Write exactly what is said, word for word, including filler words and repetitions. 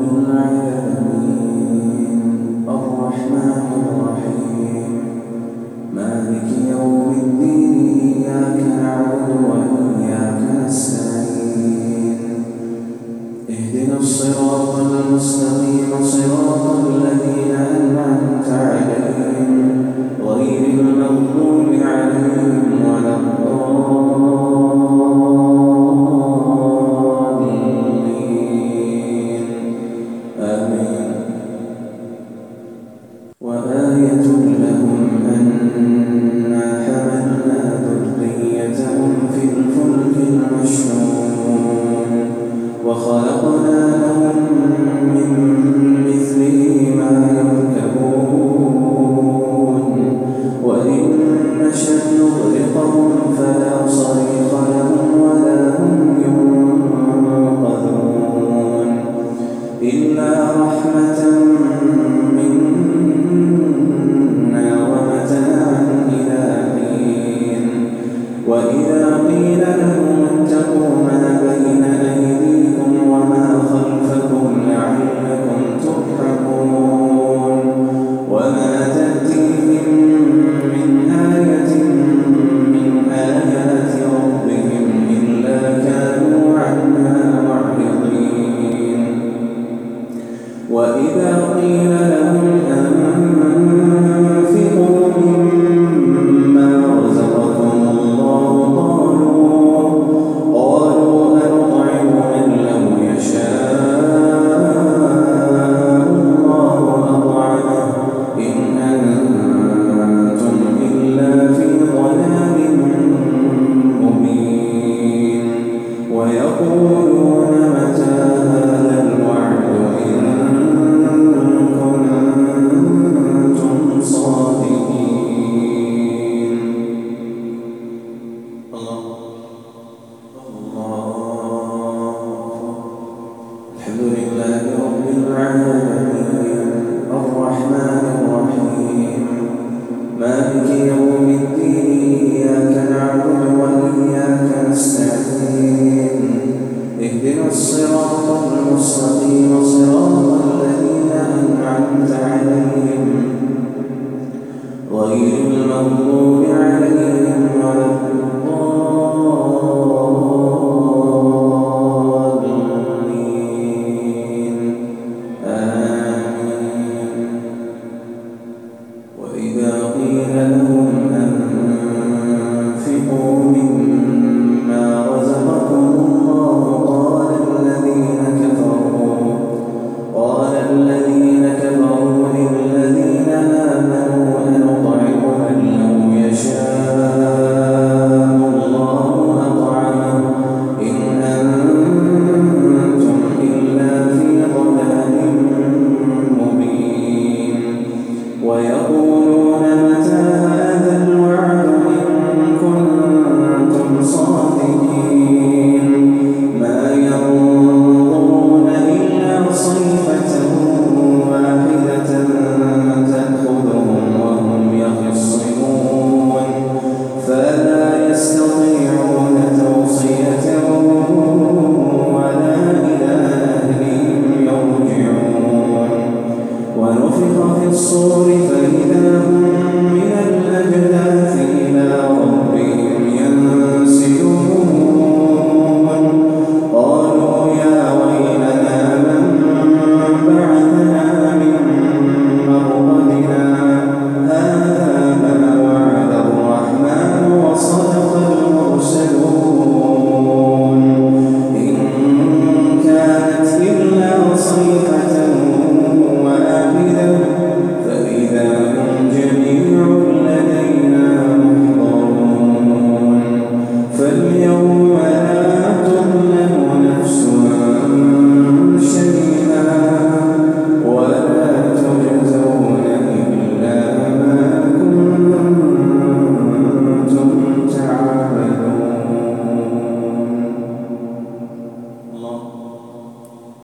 العالمين الرحمن الرحيم مالك يوم الدين إياك نعبد وإياك نستعين اهدنا الصراط المستقيم صراط الذين أنعمت عليهم غير المغضوب عليهم ولا الضالين آمين. وآية لهم أنا حملنا ذريتهم في الفلك المشحون وخلقنا لهم من مثله ما يركبون وإن نشأ نغرقهم فلا صريخ لهم ولا هم ينقذون إلا رحمة منا ومتاعا إلى حين. وإذا قيل لهم اتقوا ما بين أيديكم وما خلفكم لعلكم ترحمون وما تأتيهم من آية من آيات ربهم إلا كانوا عنها معرضين. وإذا قيل لهم أنفقوا مما رزقكم الله قالوا أنطعم من لو يشاء الله أطعمه إن أنتم إلا في ضلال مبين. ويقولون متى هذا الوعد إن كنتم صادقين. الله الله الحمد لله رب العالمين الرحمن الرحيم مالك يوم الدين إياك نعبد وإياك نستعين اهدنا الصراط المستقيم صراط الذين أنعمت عليهم غير المغضوب عليهم ولا الضالين آمين. وإذا قيل لهم أنفقوا مما رزقكم الله قال الذين كفروا قال الذين كفروا للذين آمنوا أنطعم من لو يشاء الله أطعمه إن أنتم إلا في ضلال مبين. ويقولون متى هذا الوعد إن كنتم صادقين ما ينظرون إلا صيحة واحدة تأخذهم وهم يخصمون فلا يستطيعون توصية ولا إلى أهلهم يرجعون. ونفخ في الصور